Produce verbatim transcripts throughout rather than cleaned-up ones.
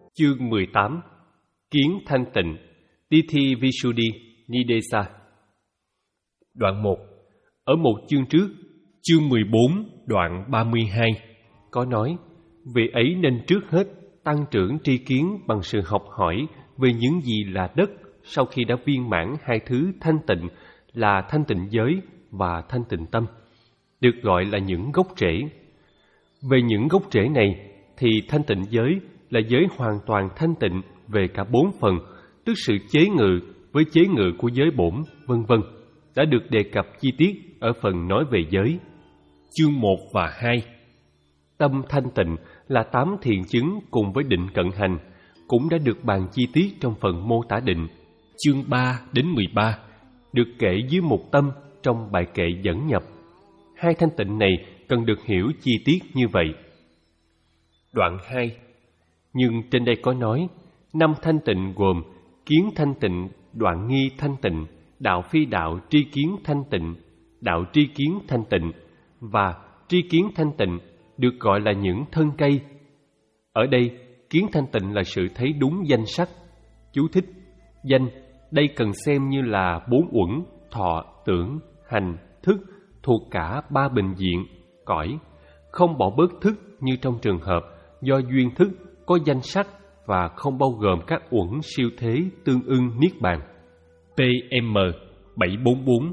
Chương mười tám. Kiến thanh tịnh, Tithi Visuddhi Nidesa. Đoạn một. Ở một chương trước, chương mười bốn, đoạn ba mươi hai, có nói, vì ấy nên trước hết tăng trưởng tri kiến bằng sự học hỏi về những gì là đất sau khi đã viên mãn hai thứ thanh tịnh là thanh tịnh giới và thanh tịnh tâm, được gọi là những gốc rễ. Về những gốc rễ này thì thanh tịnh giới là giới hoàn toàn thanh tịnh về cả bốn phần, tức sự chế ngự với chế ngự của giới bổn, vân vân, đã được đề cập chi tiết ở phần nói về giới. Chương một và hai. Tâm thanh tịnh là tám thiền chứng cùng với định cận hành, cũng đã được bàn chi tiết trong phần mô tả định. Chương ba đến mười ba được kể dưới một tâm trong bài kệ dẫn nhập. Hai thanh tịnh này cần được hiểu chi tiết như vậy. Đoạn hai. Nhưng trên đây có nói, năm thanh tịnh gồm kiến thanh tịnh, đoạn nghi thanh tịnh, đạo phi đạo tri kiến thanh tịnh, đạo tri kiến thanh tịnh và tri kiến thanh tịnh được gọi là những thân cây. Ở đây, kiến thanh tịnh là sự thấy đúng danh sắc. Chú thích: danh đây cần xem như là bốn uẩn, thọ, tưởng, hành, thức thuộc cả ba bình diện, cõi, không bỏ bớt thức như trong trường hợp do duyên thức có danh sắc và không bao gồm các uẩn siêu thế tương ưng niết bàn. P M bảy bốn bốn.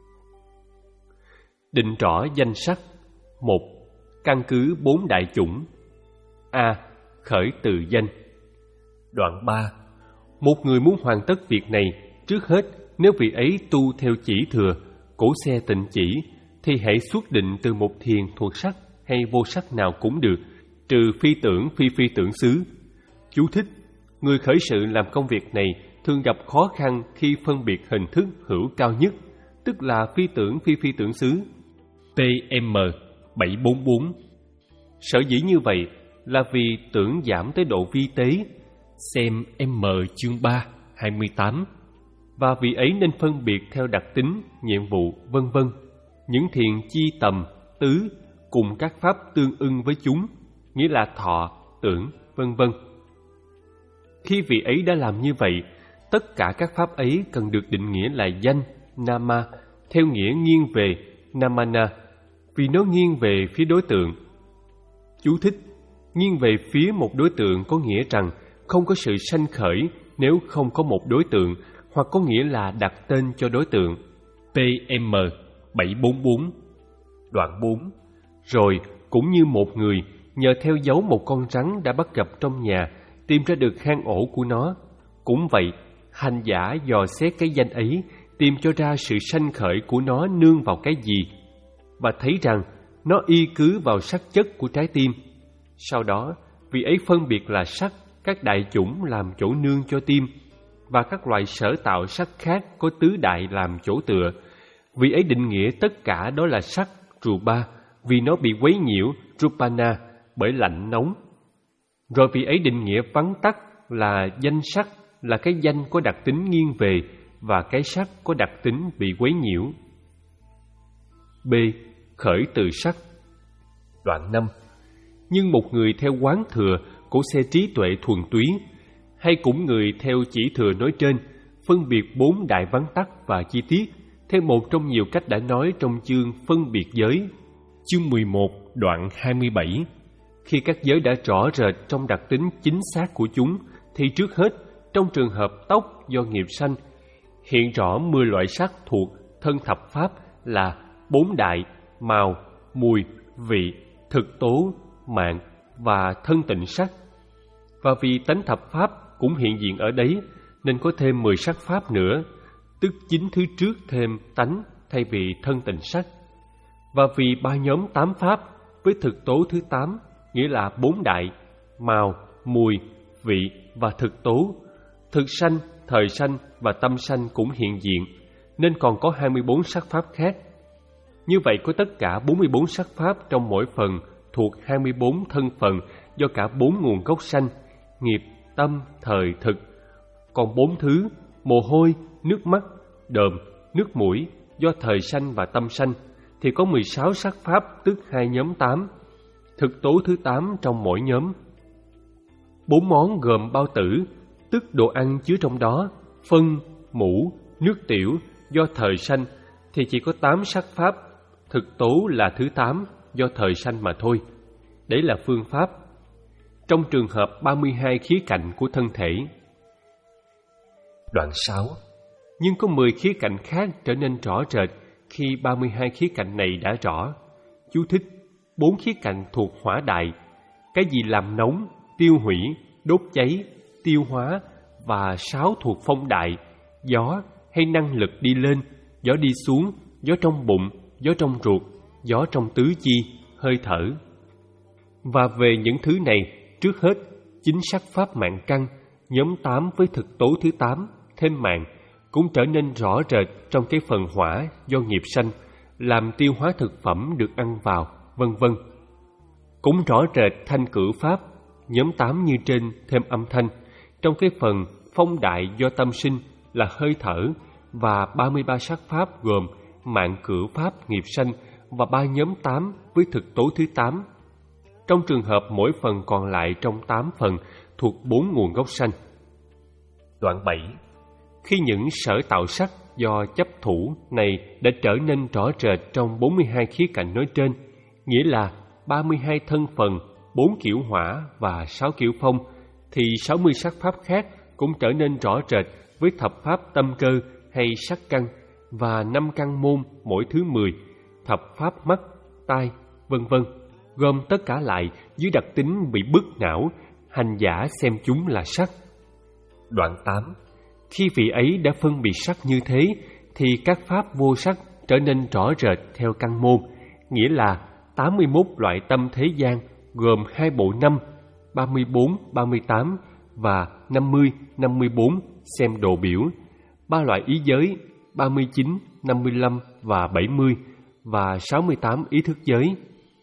Định rõ danh sắc. Một. Căn cứ bốn đại chủng. A. Khởi từ danh. Đoạn ba. Một người muốn hoàn tất việc này, trước hết nếu vị ấy tu theo chỉ thừa, cổ xe tịnh chỉ, thì hãy xuất định từ một thiền thuộc sắc hay vô sắc nào cũng được, trừ phi tưởng phi phi tưởng xứ. Chú thích: người khởi sự làm công việc này thường gặp khó khăn khi phân biệt hình thức hữu cao nhất, tức là phi tưởng phi phi tưởng xứ. P M bảy bốn bốn. Sở dĩ như vậy là vì tưởng giảm tới độ vi tế, xem M chương ba, hai mươi tám, và vì ấy nên phân biệt theo đặc tính, nhiệm vụ, vân vân, những thiền chi tầm, tứ cùng các pháp tương ưng với chúng, nghĩa là thọ, tưởng, vân vân. Khi vị ấy đã làm như vậy, tất cả các pháp ấy cần được định nghĩa là danh, nama, theo nghĩa nghiêng về namana, vì nó nghiêng về phía đối tượng. Chú thích: nghiêng về phía một đối tượng có nghĩa rằng không có sự sanh khởi nếu không có một đối tượng, hoặc có nghĩa là đặt tên cho đối tượng. P M bảy bốn bốn. Đoạn bốn. Rồi cũng như một người nhờ theo dấu một con rắn đã bắt gặp trong nhà tìm ra được hang ổ của nó, cũng vậy hành giả dò xét cái danh ấy, tìm cho ra sự sanh khởi của nó nương vào cái gì, và thấy rằng nó y cứ vào sắc chất của trái tim. Sau đó vì ấy phân biệt là sắc, các đại chủng làm chỗ nương cho tim, và các loại sở tạo sắc khác có tứ đại làm chỗ tựa. Vì ấy định nghĩa tất cả đó là sắc, rupa, vì nó bị quấy nhiễu, rupana, bởi lạnh nóng. Rồi vì ấy định nghĩa vắn tắt là danh sắc, là cái danh có đặc tính nghiêng về, và cái sắc có đặc tính bị quấy nhiễu. B. Khởi từ sắc. Đoạn năm. Nhưng một người theo quán thừa, cổ xe trí tuệ thuần túy, hay cũng người theo chỉ thừa nói trên, phân biệt bốn đại vắn tắt và chi tiết, theo một trong nhiều cách đã nói trong chương phân biệt giới. Chương mười một, đoạn hai mươi bảy. Khi các giới đã rõ rệt trong đặc tính chính xác của chúng, thì trước hết, trong trường hợp tóc do nghiệp sanh, hiện rõ mười loại sắc thuộc thân thập pháp là bốn đại, màu, mùi, vị, thực tố, mạng và thân tịnh sắc. Và vì tánh thập pháp cũng hiện diện ở đấy, nên có thêm mười sắc pháp nữa, tức chín thứ trước thêm tánh thay vì thân tịnh sắc. Và vì ba nhóm tám pháp với thực tố thứ tám, nghĩa là bốn đại, màu, mùi, vị và thực tố, thực sanh, thời sanh và tâm sanh cũng hiện diện, nên còn có hai mươi bốn sắc pháp khác. Như vậy có tất cả bốn mươi bốn sắc pháp trong mỗi phần thuộc hai mươi bốn thân phần do cả bốn nguồn gốc sanh, nghiệp, tâm, thời, thực. Còn bốn thứ, mồ hôi, nước mắt, đờm, nước mũi do thời sanh và tâm sanh, thì có mười sáu sắc pháp, tức hai nhóm tám, thực tố thứ tám trong mỗi nhóm. bốn món gồm bao tử, tức đồ ăn chứa trong đó, phân, mũ, nước tiểu do thời sanh thì chỉ có tám sắc pháp, thực tố là thứ tám do thời sanh mà thôi. Đấy là phương pháp. Trong trường hợp ba mươi hai khía cạnh của thân thể. Đoạn sáu. Nhưng có mười khía cạnh khác trở nên rõ rệt khi ba mươi hai khía cạnh này đã rõ. Chú thích: bốn khía cạnh thuộc hỏa đại, cái gì làm nóng, tiêu hủy, đốt cháy, tiêu hóa, và sáu thuộc phong đại, gió hay năng lực đi lên, gió đi xuống, gió trong bụng, gió trong ruột, gió trong tứ chi, hơi thở. Và về những thứ này, trước hết, chính sắc pháp mạng căn, nhóm tám với thực tố thứ tám, thêm mạng, cũng trở nên rõ rệt trong cái phần hỏa do nghiệp sanh, làm tiêu hóa thực phẩm được ăn vào, vân vân. Cũng rõ rệt thanh cử pháp, nhóm tám như trên thêm âm thanh, trong cái phần phong đại do tâm sinh là hơi thở, và ba mươi ba sắc pháp gồm mạng cử pháp nghiệp sanh và ba nhóm tám với thực tố thứ tám. Trong trường hợp mỗi phần còn lại trong tám phần thuộc bốn nguồn gốc sanh. Đoạn bảy. Khi những sở tạo sắc do chấp thủ này đã trở nên rõ rệt trong bốn mươi hai khía cạnh nói trên, nghĩa là ba mươi hai thân phần, bốn kiểu hỏa và sáu kiểu phong, thì sáu mươi sắc pháp khác cũng trở nên rõ rệt với thập pháp tâm cơ hay sắc căn và năm căn môn mỗi thứ mười, thập pháp mắt, tai, vân vân, gồm tất cả lại dưới đặc tính bị bức não, hành giả xem chúng là sắc. Đoạn tám. Khi vị ấy đã phân biệt sắc như thế, thì các pháp vô sắc trở nên rõ rệt theo căn môn, nghĩa là tám mươi mốt loại tâm thế gian gồm hai bộ năm, ba mươi bốn, ba mươi tám và năm mươi, năm mươi bốn xem đồ biểu, ba loại ý giới, ba mươi chín, năm mươi lăm và bảy mươi, và sáu mươi tám ý thức giới,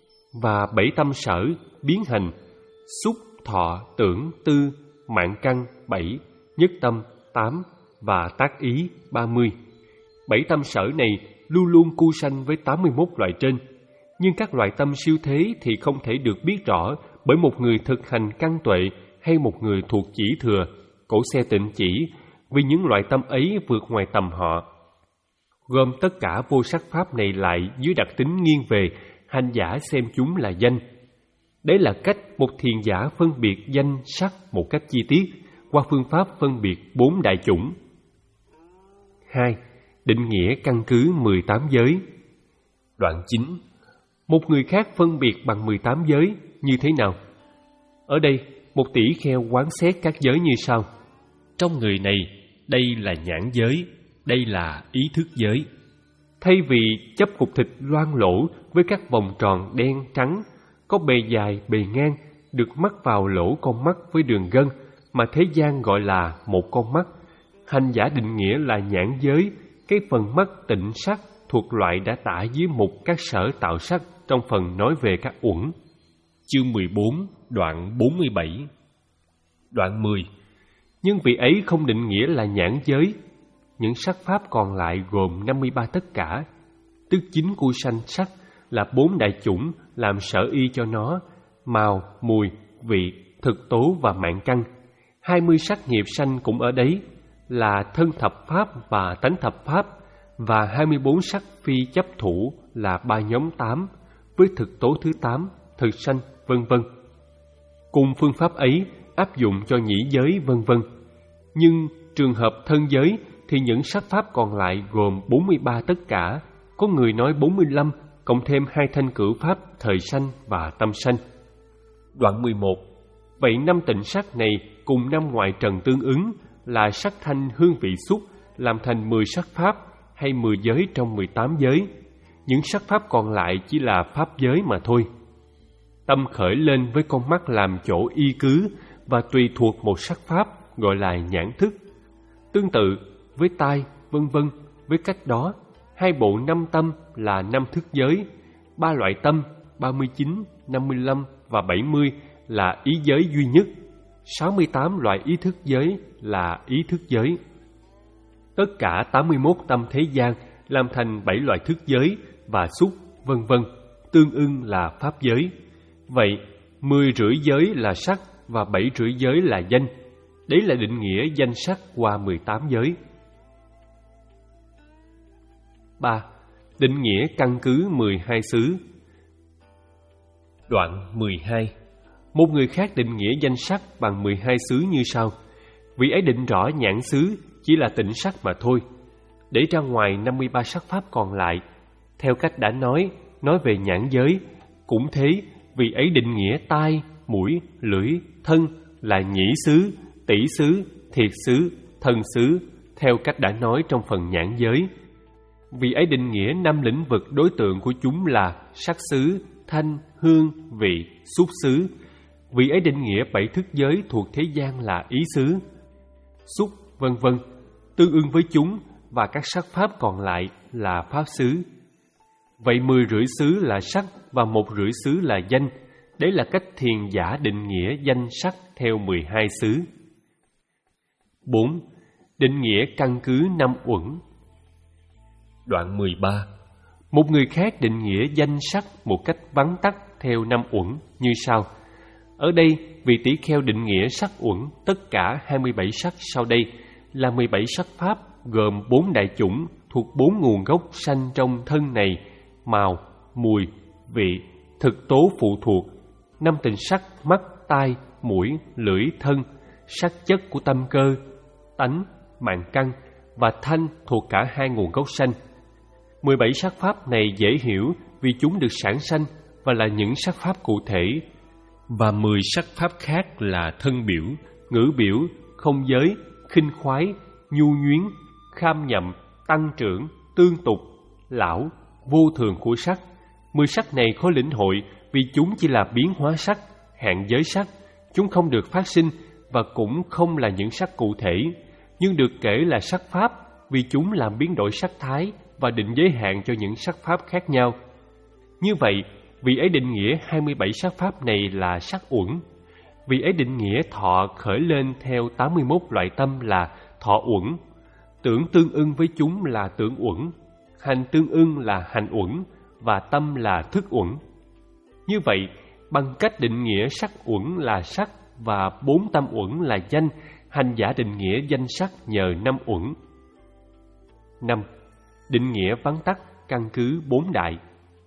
và bảy tâm sở, biến hành, xúc, thọ, tưởng, tư, mạng căn bảy, nhất tâm tám và tác ý ba mươi. Bảy tâm sở này luôn luôn cu sanh với tám mươi mốt loại trên, nhưng các loại tâm siêu thế thì không thể được biết rõ bởi một người thực hành căn tuệ hay một người thuộc chỉ thừa, cổ xe tịnh chỉ, vì những loại tâm ấy vượt ngoài tầm họ. Gồm tất cả vô sắc pháp này lại dưới đặc tính nghiêng về hành giả xem chúng là danh. Đấy là cách một thiền giả phân biệt danh sắc một cách chi tiết qua phương pháp phân biệt bốn đại chủng. Hai. Định nghĩa căn cứ mười tám giới. Đoạn chín. Một người khác phân biệt bằng mười tám giới như thế nào? Ở đây, một tỷ kheo quán xét các giới như sau. Trong người này, đây là nhãn giới, đây là ý thức giới. Thay vì chấp cục thịt loang lỗ với các vòng tròn đen trắng, có bề dài bề ngang, được mắc vào lỗ con mắt với đường gân, mà thế gian gọi là một con mắt, hành giả định nghĩa là nhãn giới, cái phần mắt tịnh sắc thuộc loại đã tả dưới mục các sở tạo sắc trong phần nói về các uẩn. Chương mười bốn, đoạn bốn mươi bảy. Đoạn mười. Nhưng vị ấy không định nghĩa là nhãn giới. Những sắc pháp còn lại gồm năm mươi ba tất cả, tức chính cu sanh sắc là bốn đại chủng làm sở y cho nó, màu, mùi, vị, thực tố và mạng căn. hai mươi sắc nghiệp sanh cũng ở đấy, là thân thập pháp và tánh thập pháp, và hai mươi bốn sắc phi chấp thủ là ba nhóm tám, với thực tố thứ tám, thực sanh, vân vân. Cùng phương pháp ấy áp dụng cho nhĩ giới, vân vân. Nhưng trường hợp thân giới thì những sắc pháp còn lại gồm bốn mươi ba tất cả, có người nói bốn mươi lăm, cộng thêm hai thanh cửu pháp thời sanh và tâm sanh. Đoạn mười một. Vậy năm tịnh sắc này cùng năm ngoại trần tương ứng là sắc thanh hương vị xúc, làm thành mười sắc pháp hay mười giới trong mười tám giới. Những sắc pháp còn lại chỉ là pháp giới mà thôi. Tâm khởi lên với con mắt làm chỗ y cứ và tùy thuộc một sắc pháp gọi là nhãn thức. Tương tự với tai, vân vân, với cách đó, hai bộ năm tâm là năm thức giới, ba loại tâm, ba mươi chín, năm mươi lăm và bảy mươi là ý giới duy nhất, sáu mươi tám loại ý thức giới là ý thức giới. Tất cả tám mươi mốt tâm thế gian làm thành bảy loại thức giới và xúc, vân vân, tương ưng là pháp giới. Vậy, mười rưỡi giới là sắc, và bảy rưỡi giới là danh. Đấy là định nghĩa danh sắc qua mười tám giới. ba. Định nghĩa căn cứ mười hai xứ. Đoạn mười hai. Một người khác định nghĩa danh sắc bằng mười hai xứ như sau. Vị ấy định rõ nhãn xứ chỉ là tịnh sắc mà thôi, để ra ngoài năm mươi ba sắc pháp còn lại. Theo cách đã nói, nói về nhãn giới, cũng thế, vị ấy định nghĩa tai, mũi, lưỡi, thân là nhĩ xứ, tỷ xứ, thiệt xứ, thân xứ, theo cách đã nói trong phần nhãn giới. Vị ấy định nghĩa năm lĩnh vực đối tượng của chúng là sắc xứ, thanh, hương, vị, xúc xứ. Vị ấy định nghĩa bảy thức giới thuộc thế gian là ý xứ, xúc, vân vân, tương ưng với chúng, và các sắc pháp còn lại là pháp xứ. Vậy mười rưỡi xứ là sắc và một rưỡi xứ là danh. Đấy là cách thiền giả định nghĩa danh sắc theo mười hai xứ. bốn. Định nghĩa căn cứ năm uẩn. Đoạn mười ba. Một người khác định nghĩa danh sắc một cách vắn tắt theo năm uẩn như sau. Ở đây, vị tỷ kheo định nghĩa sắc uẩn tất cả hai mươi bảy sắc sau đây là mười bảy sắc pháp, gồm bốn đại chủng thuộc bốn nguồn gốc sanh trong thân này: màu, mùi, vị, thực tố phụ thuộc, năm tình sắc mắt, tai, mũi, lưỡi, thân, sắc chất của tâm cơ, tánh, mạng căn và thanh thuộc cả hai nguồn gốc sanh. mười bảy sắc pháp này dễ hiểu vì chúng được sản sanh và là những sắc pháp cụ thể, và mười sắc pháp khác là thân biểu, ngữ biểu, không giới, khinh khoái, nhu nhuyến, kham nhậm, tăng trưởng, tương tục, lão, vô thường của sắc. Mười sắc này khó lĩnh hội vì chúng chỉ là biến hóa sắc, hạn giới sắc. Chúng không được phát sinh và cũng không là những sắc cụ thể, nhưng được kể là sắc pháp vì chúng làm biến đổi sắc thái và định giới hạn cho những sắc pháp khác nhau. Như vậy, vị ấy định nghĩa hai mươi bảy sắc pháp này là sắc uẩn. Vị ấy định nghĩa thọ khởi lên theo tám mươi mốt loại tâm là thọ uẩn, tưởng tương ưng với chúng là tưởng uẩn, hành tương ưng là hành uẩn, và tâm là thức uẩn. Như vậy, bằng cách định nghĩa sắc uẩn là sắc và bốn tâm uẩn là danh, hành giả định nghĩa danh sắc nhờ năm uẩn. năm. Định nghĩa vắn tắt căn cứ bốn đại.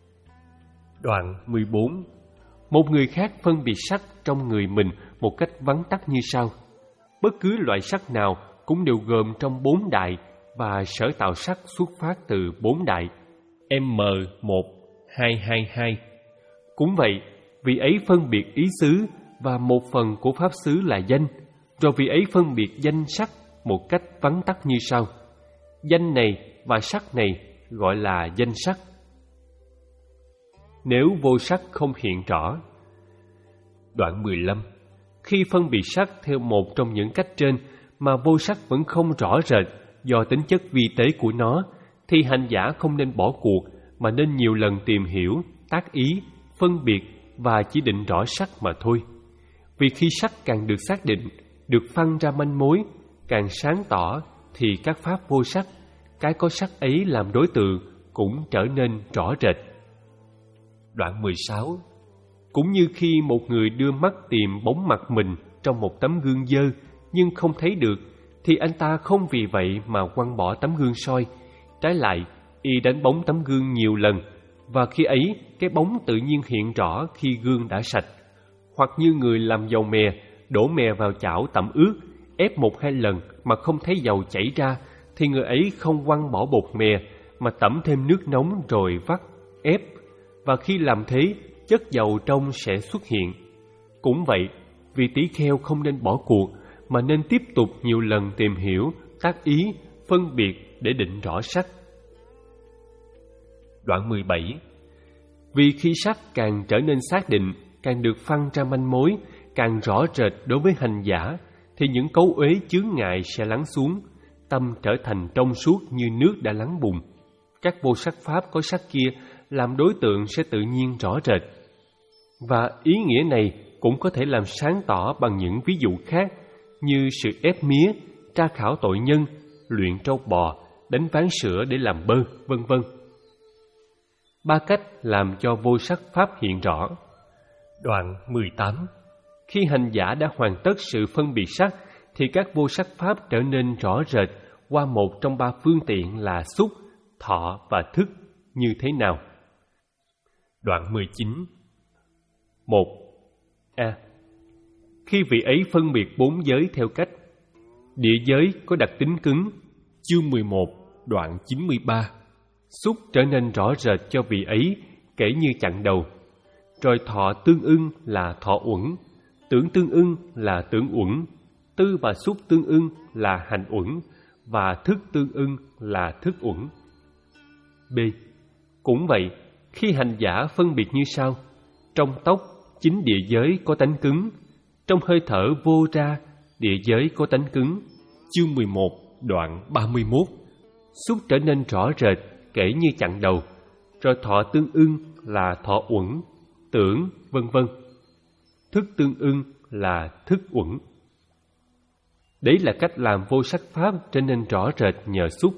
Đoạn mười bốn. Một người khác phân biệt sắc trong người mình một cách vắn tắt như sau. Bất cứ loại sắc nào cũng đều gồm trong bốn đại, và sở tạo sắc xuất phát từ bốn đại M một hai hai hai. Cũng vậy, vị ấy phân biệt ý xứ và một phần của pháp xứ là danh, rồi vị ấy phân biệt danh sắc một cách vắn tắt như sau. Danh này và sắc này gọi là danh sắc. Nếu vô sắc không hiện rõ. Đoạn mười lăm. Khi phân biệt sắc theo một trong những cách trên mà vô sắc vẫn không rõ rệt do tính chất vi tế của nó, thì hành giả không nên bỏ cuộc mà nên nhiều lần tìm hiểu, tác ý, phân biệt và chỉ định rõ sắc mà thôi. Vì khi sắc càng được xác định, được phân ra manh mối, càng sáng tỏ, thì các pháp vô sắc, cái có sắc ấy làm đối tượng, cũng trở nên rõ rệt. Đoạn mười sáu. Cũng như khi một người đưa mắt tìm bóng mặt mình trong một tấm gương dơ nhưng không thấy được, thì anh ta không vì vậy mà quăng bỏ tấm gương soi. Trái lại, y đánh bóng tấm gương nhiều lần, và khi ấy cái bóng tự nhiên hiện rõ khi gương đã sạch. Hoặc như người làm dầu mè, đổ mè vào chảo tẩm ướt, ép một hai lần mà không thấy dầu chảy ra, thì người ấy không quăng bỏ bột mè mà tẩm thêm nước nóng rồi vắt, ép, và khi làm thế, chất dầu trong sẽ xuất hiện. Cũng vậy, vị tỷ kheo không nên bỏ cuộc mà nên tiếp tục nhiều lần tìm hiểu, tác ý, phân biệt để định rõ sắc. Đoạn mười bảy. Vì khi sắc càng trở nên xác định, càng được phân ra manh mối, càng rõ rệt đối với hành giả, thì những cấu uế chướng ngại sẽ lắng xuống, tâm trở thành trong suốt như nước đã lắng bùn. Các vô sắc pháp có sắc kia làm đối tượng sẽ tự nhiên rõ rệt. Và ý nghĩa này cũng có thể làm sáng tỏ bằng những ví dụ khác, như sự ép mía, tra khảo tội nhân, luyện trâu bò, đánh ván sữa để làm bơ, vân vân. Ba cách làm cho vô sắc pháp hiện rõ. Đoạn mười tám. Khi hành giả đã hoàn tất sự phân biệt sắc, thì các vô sắc pháp trở nên rõ rệt qua một trong ba phương tiện là xúc, thọ và thức như thế nào? Đoạn mười chín. một. A. Khi vị ấy phân biệt bốn giới theo cách địa giới có đặc tính cứng, chương mười một, đoạn chín mươi ba. Xúc trở nên rõ rệt cho vị ấy kể như chặng đầu, rồi thọ tương ưng là thọ uẩn, tưởng tương ưng là tưởng uẩn, tư và xúc tương ưng là hành uẩn, và thức tương ưng là thức uẩn. B. Cũng vậy, khi hành giả phân biệt như sau: trong tóc, chính địa giới có tánh cứng; trong hơi thở vô ra, địa giới có tánh cứng. Chương mười một, đoạn ba mươi mốt. Xúc trở nên rõ rệt kể như chặng đầu, rồi thọ tương ưng là thọ uẩn, tưởng, vân vân. Thức tương ưng là thức uẩn. Đấy là cách làm vô sắc pháp trở nên rõ rệt nhờ xúc.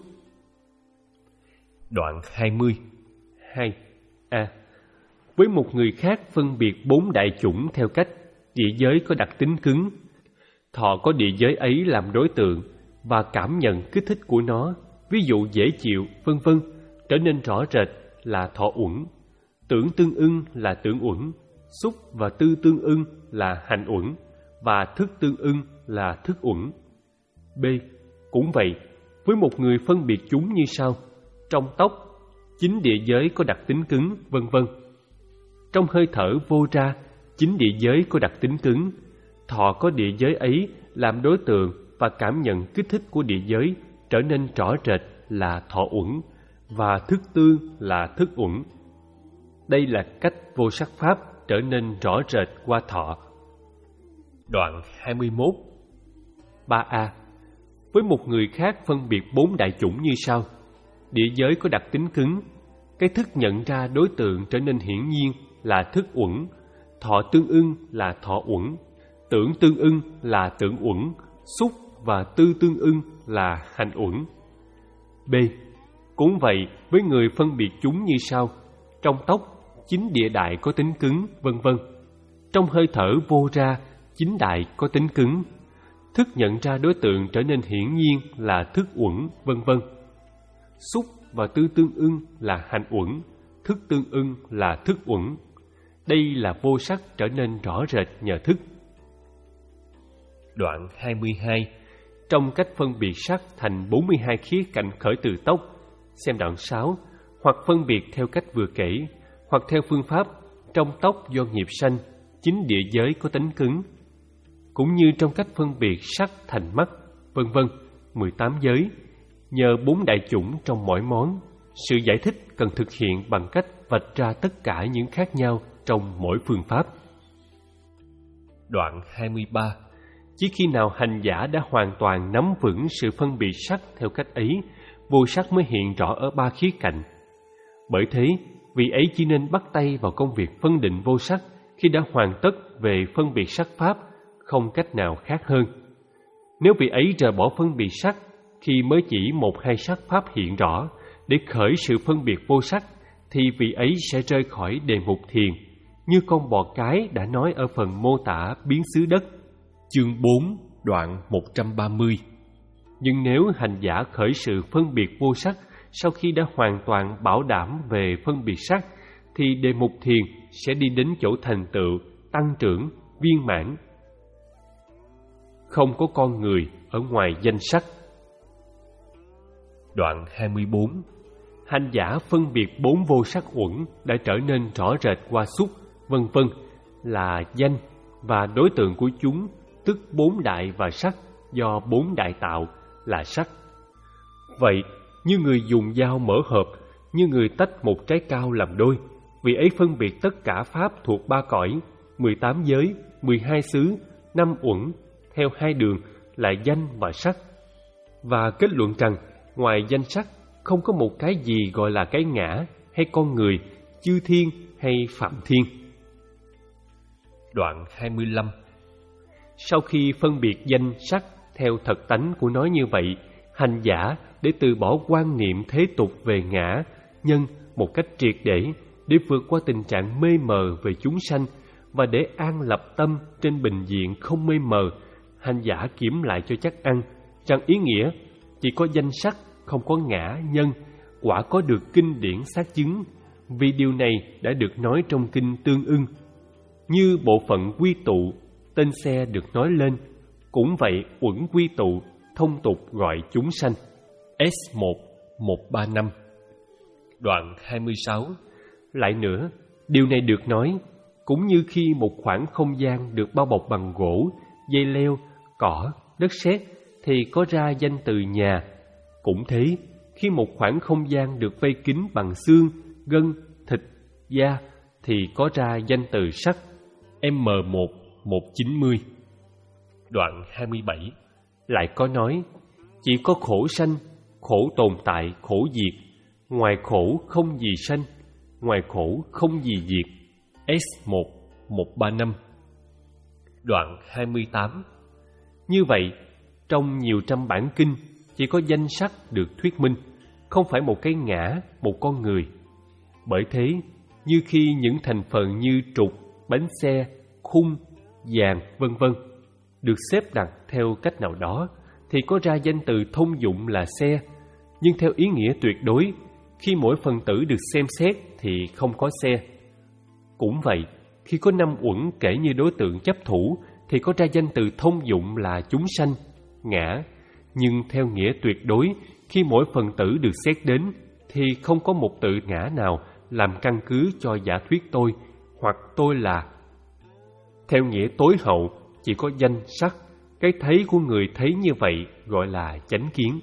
Đoạn hai mươi. hai. A. Với một người khác phân biệt bốn đại chủng theo cách địa giới có đặc tính cứng, thọ có địa giới ấy làm đối tượng và cảm nhận kích thích của nó, ví dụ dễ chịu, vân vân, trở nên rõ rệt là thọ uẩn, tưởng tương ưng là tưởng uẩn, xúc và tư tương ưng là hành uẩn, và thức tương ưng là thức uẩn. B. Cũng vậy, với một người phân biệt chúng như sau: trong tóc, chính địa giới có đặc tính cứng, vân vân. Trong hơi thở vô ra, chính địa giới có đặc tính cứng, thọ có địa giới ấy làm đối tượng và cảm nhận kích thích của địa giới trở nên rõ rệt là thọ uẩn, và thức tương là thức uẩn. Đây là cách vô sắc pháp trở nên rõ rệt qua thọ. Đoạn hai mươi mốt. ba A. Với một người khác phân biệt bốn đại chủng như sau: địa giới có đặc tính cứng, cái thức nhận ra đối tượng trở nên hiển nhiên là thức uẩn, thọ tương ưng là thọ uẩn, tưởng tương ưng là tưởng uẩn, xúc và tư tương ưng là hành uẩn. B. Cũng vậy, với người phân biệt chúng như sau: trong tóc, chính địa đại có tính cứng, vân vân. Trong hơi thở vô ra, chính đại có tính cứng, thức nhận ra đối tượng trở nên hiển nhiên là thức uẩn, vân vân. Xúc và tư tương ưng là hành uẩn, thức tương ưng là thức uẩn. Đây là vô sắc trở nên rõ rệt nhờ thức. Đoạn hai mươi hai. Trong cách phân biệt sắc thành bốn mươi hai khía cạnh khởi từ tóc, xem đoạn sáu, hoặc phân biệt theo cách vừa kể, hoặc theo phương pháp trong tóc do nghiệp sanh, chính địa giới có tính cứng. Cũng như trong cách phân biệt sắc thành mắt, vân vân, mười tám giới, nhờ bốn đại chủng trong mỗi món, sự giải thích cần thực hiện bằng cách vạch ra tất cả những khác nhau trong mỗi phương pháp. Đoạn hai mươi ba. Chỉ khi nào hành giả đã hoàn toàn nắm vững sự phân biệt sắc theo cách ấy, vô sắc mới hiện rõ ở ba khía cạnh. Bởi thế, vị ấy chỉ nên bắt tay vào công việc phân định vô sắc khi đã hoàn tất về phân biệt sắc pháp, không cách nào khác hơn. Nếu vị ấy rời bỏ phân biệt sắc khi mới chỉ một hai sắc pháp hiện rõ để khởi sự phân biệt vô sắc, thì vị ấy sẽ rơi khỏi đề mục thiền, như con bò cái đã nói ở phần mô tả biến xứ đất, chương bốn, đoạn một trăm ba mươi. Nhưng nếu hành giả khởi sự phân biệt vô sắc sau khi đã hoàn toàn bảo đảm về phân biệt sắc, thì đề mục thiền sẽ đi đến chỗ thành tựu, tăng trưởng, viên mãn. Không có con người ở ngoài danh sắc. Đoạn hai mươi bốn. Hành giả phân biệt bốn vô sắc uẩn đã trở nên rõ rệt qua xúc, vân vân, là danh, và đối tượng của chúng, tức bốn đại và sắc, do bốn đại tạo, là sắc. Vậy, như người dùng dao mở hộp, như người tách một trái cao làm đôi, vị ấy phân biệt tất cả pháp thuộc ba cõi, mười tám giới, mười hai xứ, năm uẩn, theo hai đường là danh và sắc, và kết luận rằng ngoài danh sắc không có một cái gì gọi là cái ngã hay con người, chư thiên hay phạm thiên. Đoạn hai mươi lăm. Sau khi phân biệt danh sắc theo thật tánh của nó như vậy, hành giả để từ bỏ quan niệm thế tục về ngã, nhân một cách triệt để, để vượt qua tình trạng mê mờ về chúng sanh và để an lập tâm trên bình diện không mê mờ, hành giả kiểm lại cho chắc ăn rằng ý nghĩa chỉ có danh sắc, không có ngã nhân, quả có được kinh điển xác chứng, vì điều này đã được nói trong kinh tương ưng. Như bộ phận quy tụ, tên xe được nói lên, cũng vậy uẩn quy tụ, thông tục gọi chúng sanh. S một một ba năm. Đoạn hai mươi sáu. Lại nữa, điều này được nói cũng như khi một khoảng không gian được bao bọc bằng gỗ, dây leo, cỏ, đất sét thì có ra danh từ nhà. Cũng thế, khi một khoảng không gian được vây kín bằng xương, gân, thịt, da thì có ra danh từ sắc. M một một chín mươi. Đoạn hai mươi bảy. Lại có nói, chỉ có khổ sanh, khổ tồn tại, khổ diệt, ngoài khổ không gì sanh, ngoài khổ không gì diệt. S một một ba năm. Đoạn hai mươi tám. Như vậy, trong nhiều trăm bản kinh, chỉ có danh sắc được thuyết minh, không phải một cái ngã, một con người. Bởi thế, như khi những thành phần như trục, bánh xe, khung, vàng, vân vân được xếp đặt theo cách nào đó, thì có ra danh từ thông dụng là xe. Nhưng theo ý nghĩa tuyệt đối, khi mỗi phần tử được xem xét thì không có xe. Cũng vậy, khi có năm uẩn kể như đối tượng chấp thủ thì có ra danh từ thông dụng là chúng sanh, ngã. Nhưng theo nghĩa tuyệt đối, khi mỗi phần tử được xét đến thì không có một tự ngã nào làm căn cứ cho giả thuyết tôi hoặc tôi là. Theo nghĩa tối hậu, chỉ có danh sắc, cái thấy của người thấy như vậy gọi là chánh kiến.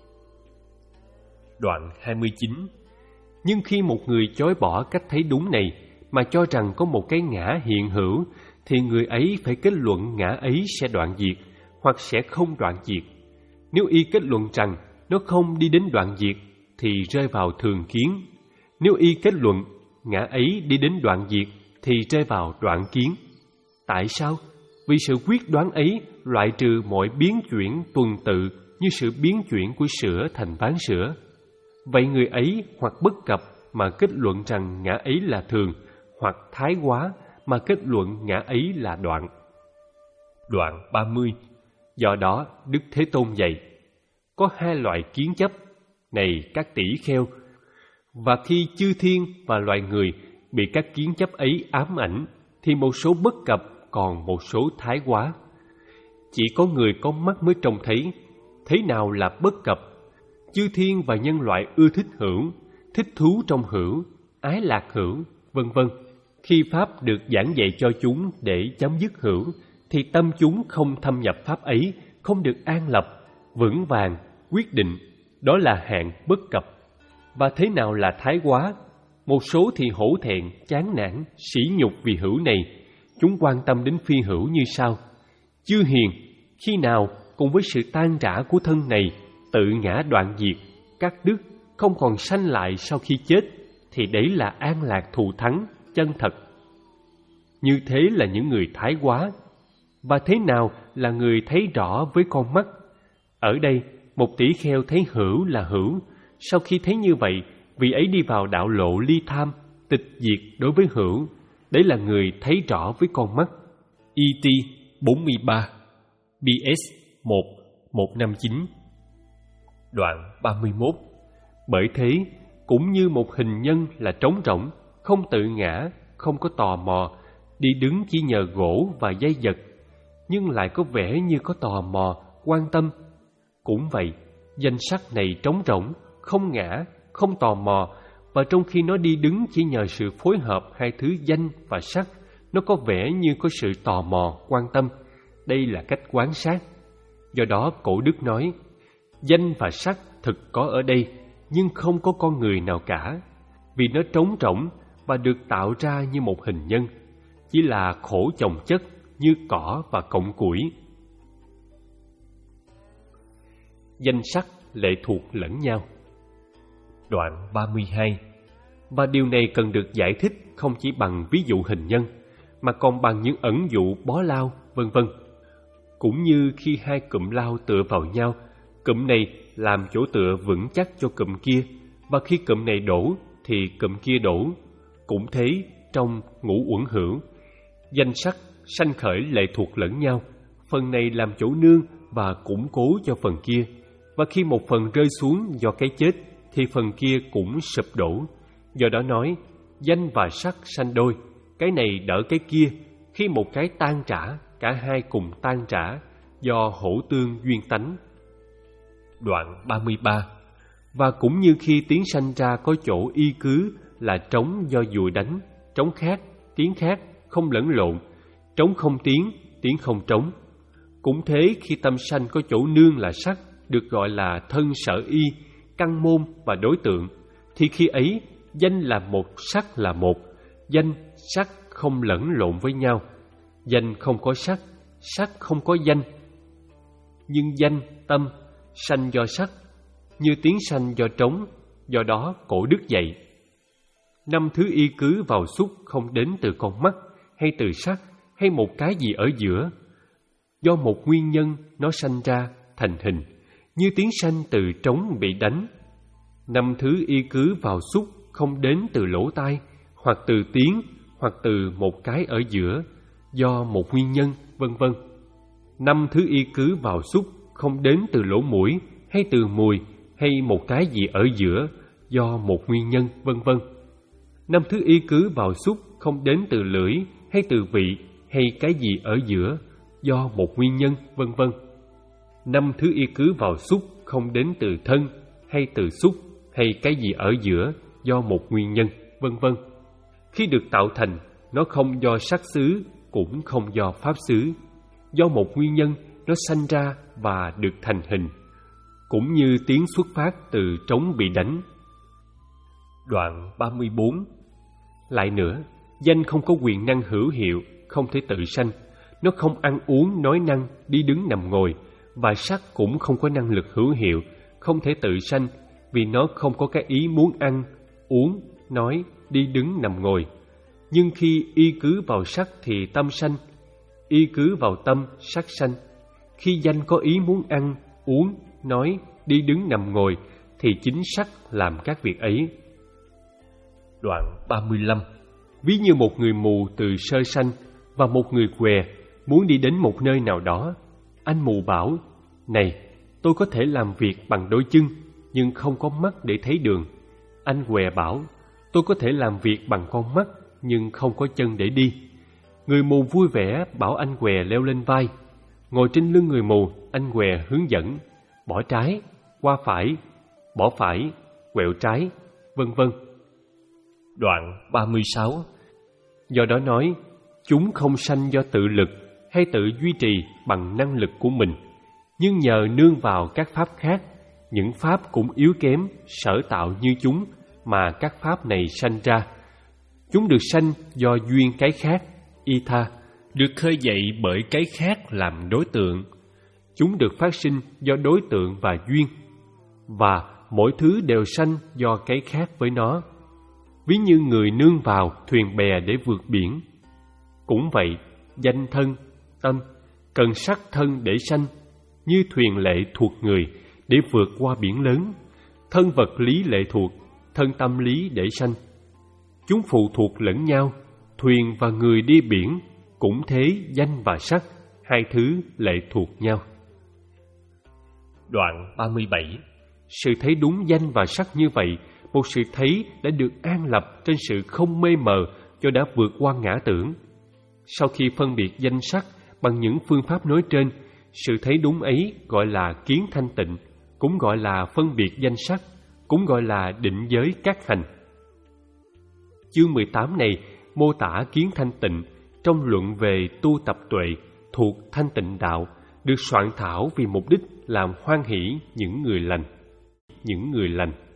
Đoạn hai mươi chín. Nhưng khi một người chối bỏ cách thấy đúng này mà cho rằng có một cái ngã hiện hữu, thì người ấy phải kết luận ngã ấy sẽ đoạn diệt hoặc sẽ không đoạn diệt. Nếu y kết luận rằng nó không đi đến đoạn diệt thì rơi vào thường kiến. Nếu y kết luận ngã ấy đi đến đoạn diệt thì rơi vào đoạn kiến. Tại sao? Vì sự quyết đoán ấy loại trừ mọi biến chuyển tuần tự như sự biến chuyển của sữa thành ván sữa. Vậy người ấy hoặc bất cập mà kết luận rằng ngã ấy là thường, hoặc thái quá mà kết luận ngã ấy là đoạn. Đoạn ba mươi. Do đó, Đức Thế Tôn dạy, có hai loại kiến chấp, này các tỷ kheo, và khi chư thiên và loài người bị các kiến chấp ấy ám ảnh, thì một số bất cập, còn một số thái quá. Chỉ có người có mắt mới trông thấy, thế nào là bất cập. Chư thiên và nhân loại ưa thích hữu, thích thú trong hữu, ái lạc hữu, vân vân. Khi Pháp được giảng dạy cho chúng để chấm dứt hữu, thì tâm chúng không thâm nhập Pháp ấy, không được an lập, vững vàng, quyết định. Đó là hạng bất cập. Và thế nào là thái quá? Một số thì hổ thẹn, chán nản, sỉ nhục vì hữu này. Chúng quan tâm đến phi hữu như sau: chư hiền, khi nào cùng với sự tan rã của thân này, tự ngã đoạn diệt, các đức không còn sanh lại sau khi chết, thì đấy là an lạc thù thắng, chân thật. Như thế là những người thái quá. Và thế nào là người thấy rõ với con mắt? Ở đây, một tỷ kheo thấy hữu là hữu. Sau khi thấy như vậy, vị ấy đi vào đạo lộ ly tham, tịch diệt đối với hữu. Đấy là người thấy rõ với con mắt. E T bốn mươi ba, B S một một năm chín. Đoạn ba mươi mốt. Bởi thế, cũng như một hình nhân là trống rỗng, không tự ngã, không có tò mò, đi đứng chỉ nhờ gỗ và dây vật, nhưng lại có vẻ như có tò mò, quan tâm. Cũng vậy, danh sắc này trống rỗng, không ngã, không tò mò, và trong khi nó đi đứng chỉ nhờ sự phối hợp hai thứ danh và sắc, nó có vẻ như có sự tò mò, quan tâm. Đây là cách quan sát. Do đó Cổ Đức nói, danh và sắc thực có ở đây, nhưng không có con người nào cả, vì nó trống rỗng và được tạo ra như một hình nhân, chỉ là khổ chồng chất như cỏ và cọng củi. Danh sắc lệ thuộc lẫn nhau. Đoạn ba mươi hai. Và điều này cần được giải thích không chỉ bằng ví dụ hình nhân, mà còn bằng những ẩn dụ bó lao, vân vân. Cũng như khi hai cụm lao tựa vào nhau, cụm này làm chỗ tựa vững chắc cho cụm kia, và khi cụm này đổ thì cụm kia đổ. Cũng thế trong ngũ uẩn hữu, Danh sắc sanh khởi lệ thuộc lẫn nhau, phần này làm chỗ nương và củng cố cho phần kia, và khi một phần rơi xuống do cái chết thì phần kia cũng sụp đổ. Do đó nói, danh và sắc sanh đôi, cái này đỡ cái kia, khi một cái tan rã, cả hai cùng tan rã, do hỗ tương duyên tánh. Đoạn ba mươi ba. Và cũng như khi tiếng sanh ra có chỗ y cứ là trống do dùi đánh, trống khác, tiếng khác, không lẫn lộn, trống không tiếng, tiếng không trống. Cũng thế, khi tâm sanh có chỗ nương là sắc, được gọi là thân sở y, căn môn và đối tượng, thì khi ấy danh là một, sắc là một, danh sắc không lẫn lộn với nhau. Danh không có sắc, sắc không có danh. Nhưng danh, tâm, sanh do sắc, như tiếng sanh do trống, do đó cổ đức dạy. Năm thứ y cứ vào xúc không đến từ con mắt, hay từ sắc, hay một cái gì ở giữa. Do một nguyên nhân nó sanh ra, thành hình, như tiếng sanh từ trống bị đánh. Năm thứ y cứ vào xúc không đến từ lỗ tai, hoặc từ tiếng, hoặc từ một cái ở giữa, do một nguyên nhân, vân vân. Năm thứ y cứ vào xúc không đến từ lỗ mũi, hay từ mùi, hay một cái gì ở giữa, do một nguyên nhân, vân vân. Năm thứ y cứ vào xúc không đến từ lưỡi, hay từ vị, hay cái gì ở giữa, do một nguyên nhân, vân vân. Năm thứ y cứ vào xúc không đến từ thân, hay từ xúc, hay cái gì ở giữa, do một nguyên nhân, vân vân. Khi được tạo thành, nó không do sắc xứ, cũng không do pháp xứ. Do một nguyên nhân, nó sanh ra và được thành hình, cũng như tiếng xuất phát từ trống bị đánh. Đoạn ba mươi bốn. Lại nữa, danh không có quyền năng hữu hiệu, không thể tự sanh. Nó không ăn uống, nói năng, đi đứng nằm ngồi. Và sắc cũng không có năng lực hữu hiệu, không thể tự sanh, vì nó không có cái ý muốn ăn, uống, nói, đi đứng nằm ngồi. Nhưng khi y cứ vào sắc thì tâm sanh, y cứ vào tâm, sắc sanh. Khi danh có ý muốn ăn, uống, nói, đi đứng nằm ngồi thì chính sắc làm các việc ấy. Đoạn ba mươi lăm. Ví như một người mù từ sơ sanh và một người què muốn đi đến một nơi nào đó. Anh mù bảo, này, tôi có thể làm việc bằng đôi chân, nhưng không có mắt để thấy đường. Anh què bảo, tôi có thể làm việc bằng con mắt, nhưng không có chân để đi. Người mù vui vẻ bảo anh què leo lên vai. Ngồi trên lưng người mù, anh què hướng dẫn, bỏ trái, qua phải, bỏ phải, quẹo trái, vân vân. Đoạn ba mươi sáu. Do đó nói, chúng không sanh do tự lực hay tự duy trì bằng năng lực của mình, nhưng nhờ nương vào các pháp khác, những pháp cũng yếu kém, sở tạo như chúng mà các pháp này sanh ra. Chúng được sanh do duyên cái khác, y tha, được khơi dậy bởi cái khác làm đối tượng. Chúng được phát sinh do đối tượng và duyên, và mỗi thứ đều sanh do cái khác với nó. Ví như người nương vào thuyền bè để vượt biển. Cũng vậy, danh thân, tâm, cần sắc thân để sanh, như thuyền lệ thuộc người để vượt qua biển lớn. Thân vật lý lệ thuộc, thân tâm lý để sanh. Chúng phụ thuộc lẫn nhau, thuyền và người đi biển, cũng thế danh và sắc, hai thứ lệ thuộc nhau. Đoạn ba mươi bảy. Sự thấy đúng danh và sắc như vậy, một sự thấy đã được an lập trên sự không mê mờ cho đã vượt qua ngã tưởng. Sau khi phân biệt danh sắc bằng những phương pháp nói trên, sự thấy đúng ấy gọi là kiến thanh tịnh, cũng gọi là phân biệt danh sắc, cũng gọi là định giới các hành. Chương mười tám này mô tả kiến thanh tịnh trong luận về tu tập tuệ thuộc thanh tịnh đạo, được soạn thảo vì mục đích làm hoan hỷ những người lành. Những người lành